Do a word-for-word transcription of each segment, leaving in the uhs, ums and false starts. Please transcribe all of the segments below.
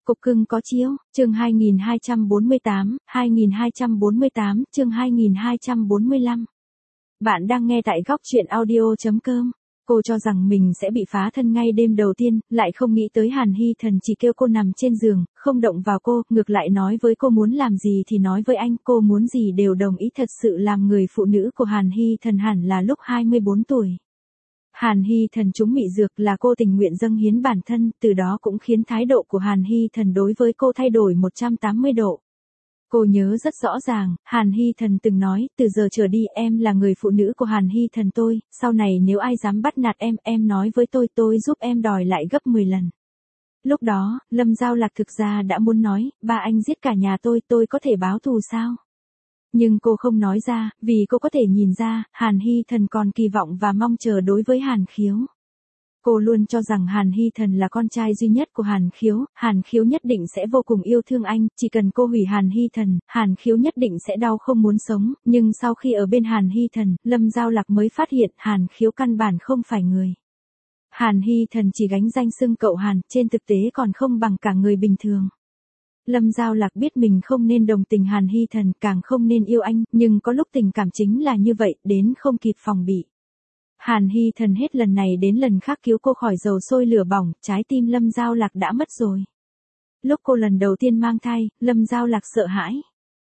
Cục cưng có chiếu, chương hai nghìn hai trăm bốn mươi tám, hai nghìn hai trăm bốn mươi tám, chương hai nghìn hai trăm bốn mươi lăm. Bạn đang nghe tại góc truyện audio.com. Cô cho rằng mình sẽ bị phá thân ngay đêm đầu tiên, lại không nghĩ tới Hàn Hy Thần chỉ kêu cô nằm trên giường, không động vào cô, ngược lại nói với cô muốn làm gì thì nói với anh, cô muốn gì đều đồng ý. Thật sự làm người phụ nữ của Hàn Hy Thần hẳn là lúc hai mươi bốn tuổi. Hàn Hy Thần trúng mị dược là cô tình nguyện dâng hiến bản thân, từ đó cũng khiến thái độ của Hàn Hy Thần đối với cô thay đổi một trăm tám mươi độ. Cô nhớ rất rõ ràng, Hàn Hy Thần từng nói, từ giờ trở đi em là người phụ nữ của Hàn Hy Thần tôi, sau này nếu ai dám bắt nạt em, em nói với tôi, tôi giúp em đòi lại gấp mười lần. Lúc đó, Lâm Giao Lạc thực ra đã muốn nói, ba anh giết cả nhà tôi, tôi có thể báo thù sao? Nhưng cô không nói ra, vì cô có thể nhìn ra, Hàn Hy Thần còn kỳ vọng và mong chờ đối với Hàn Khiếu. Cô luôn cho rằng Hàn Hy Thần là con trai duy nhất của Hàn Khiếu, Hàn Khiếu nhất định sẽ vô cùng yêu thương anh, chỉ cần cô hủy Hàn Hy Thần, Hàn Khiếu nhất định sẽ đau không muốn sống, nhưng sau khi ở bên Hàn Hy Thần, Lâm Giao Lạc mới phát hiện Hàn Khiếu căn bản không phải người. Hàn Hy Thần chỉ gánh danh xưng cậu Hàn, trên thực tế còn không bằng cả người bình thường. Lâm Giao Lạc biết mình không nên đồng tình Hàn Hy Thần, càng không nên yêu anh, nhưng có lúc tình cảm chính là như vậy, đến không kịp phòng bị. Hàn Hy Thần hết lần này đến lần khác cứu cô khỏi dầu sôi lửa bỏng, trái tim Lâm Giao Lạc đã mất rồi. Lúc cô lần đầu tiên mang thai, Lâm Giao Lạc sợ hãi.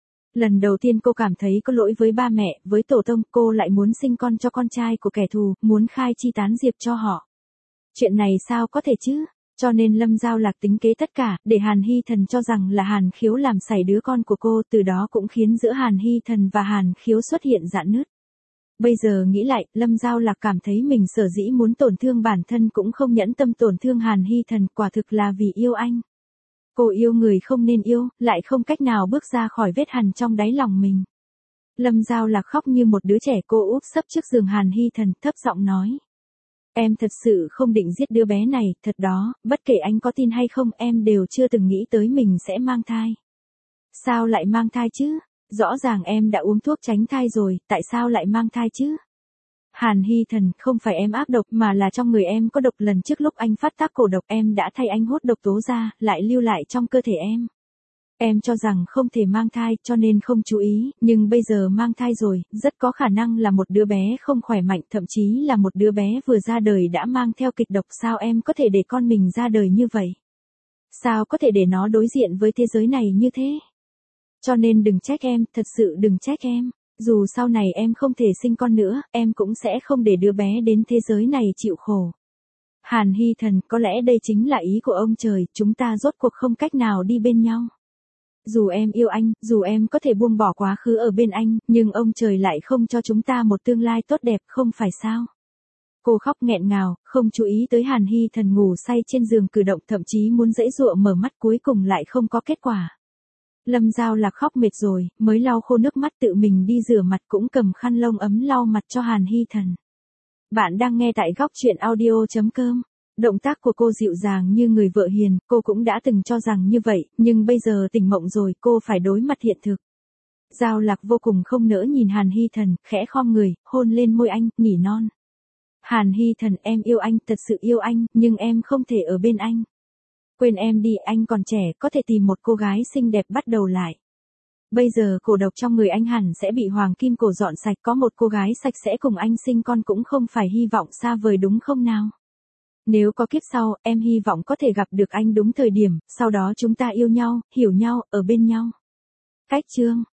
Lần đầu tiên cô cảm thấy có lỗi với ba mẹ, với tổ tông, cô lại muốn sinh con cho con trai của kẻ thù, muốn khai chi tán diệp cho họ. Chuyện này sao có thể chứ? Cho nên Lâm Giao Lạc tính kế tất cả, để Hàn Hy Thần cho rằng là Hàn Khiếu làm sảy đứa con của cô, từ đó cũng khiến giữa Hàn Hy Thần và Hàn Khiếu xuất hiện rạn nứt. Bây giờ nghĩ lại, Lâm Giao Lạc cảm thấy mình sở dĩ muốn tổn thương bản thân cũng không nhẫn tâm tổn thương Hàn Hy Thần, quả thực là vì yêu anh. Cô yêu người không nên yêu, lại không cách nào bước ra khỏi vết hằn trong đáy lòng mình. Lâm Giao Lạc khóc như một đứa trẻ, cô úp sấp trước giường Hàn Hy Thần, thấp giọng nói. Em thật sự không định giết đứa bé này, thật đó, bất kể anh có tin hay không, em đều chưa từng nghĩ tới mình sẽ mang thai. Sao lại mang thai chứ? Rõ ràng em đã uống thuốc tránh thai rồi, tại sao lại mang thai chứ? Hàn Hy Thần, không phải em ác độc mà là trong người em có độc, lần trước lúc anh phát tác cổ độc em đã thay anh hút độc tố ra, lại lưu lại trong cơ thể em. Em cho rằng không thể mang thai cho nên không chú ý, nhưng bây giờ mang thai rồi, rất có khả năng là một đứa bé không khỏe mạnh, thậm chí là một đứa bé vừa ra đời đã mang theo kịch độc. Sao em có thể để con mình ra đời như vậy? Sao có thể để nó đối diện với thế giới này như thế? Cho nên đừng trách em, thật sự đừng trách em. Dù sau này em không thể sinh con nữa, em cũng sẽ không để đứa bé đến thế giới này chịu khổ. Hàn Hy Thần, có lẽ đây chính là ý của ông trời, chúng ta rốt cuộc không cách nào đi bên nhau. Dù em yêu anh, dù em có thể buông bỏ quá khứ ở bên anh, nhưng ông trời lại không cho chúng ta một tương lai tốt đẹp, không phải sao? Cô khóc nghẹn ngào, không chú ý tới Hàn Hy Thần ngủ say trên giường cử động, thậm chí muốn giãy giụa mở mắt, cuối cùng lại không có kết quả. Lâm Giao Lạc khóc mệt rồi, mới lau khô nước mắt, tự mình đi rửa mặt, cũng cầm khăn lông ấm lau mặt cho Hàn Hy Thần. Bạn đang nghe tại góc truyện audio.com. Động tác của cô dịu dàng như người vợ hiền, cô cũng đã từng cho rằng như vậy, nhưng bây giờ tỉnh mộng rồi, cô phải đối mặt hiện thực. Giao Lạc vô cùng không nỡ nhìn Hàn Hy Thần, khẽ khom người, hôn lên môi anh, nỉ non. Hàn Hy Thần, em yêu anh, thật sự yêu anh, nhưng em không thể ở bên anh. Quên em đi, anh còn trẻ, có thể tìm một cô gái xinh đẹp bắt đầu lại. Bây giờ cổ độc trong người anh hẳn sẽ bị hoàng kim cổ dọn sạch, có một cô gái sạch sẽ cùng anh sinh con cũng không phải hy vọng xa vời đúng không nào? Nếu có kiếp sau, em hy vọng có thể gặp được anh đúng thời điểm, sau đó chúng ta yêu nhau, hiểu nhau, ở bên nhau. Cách chương.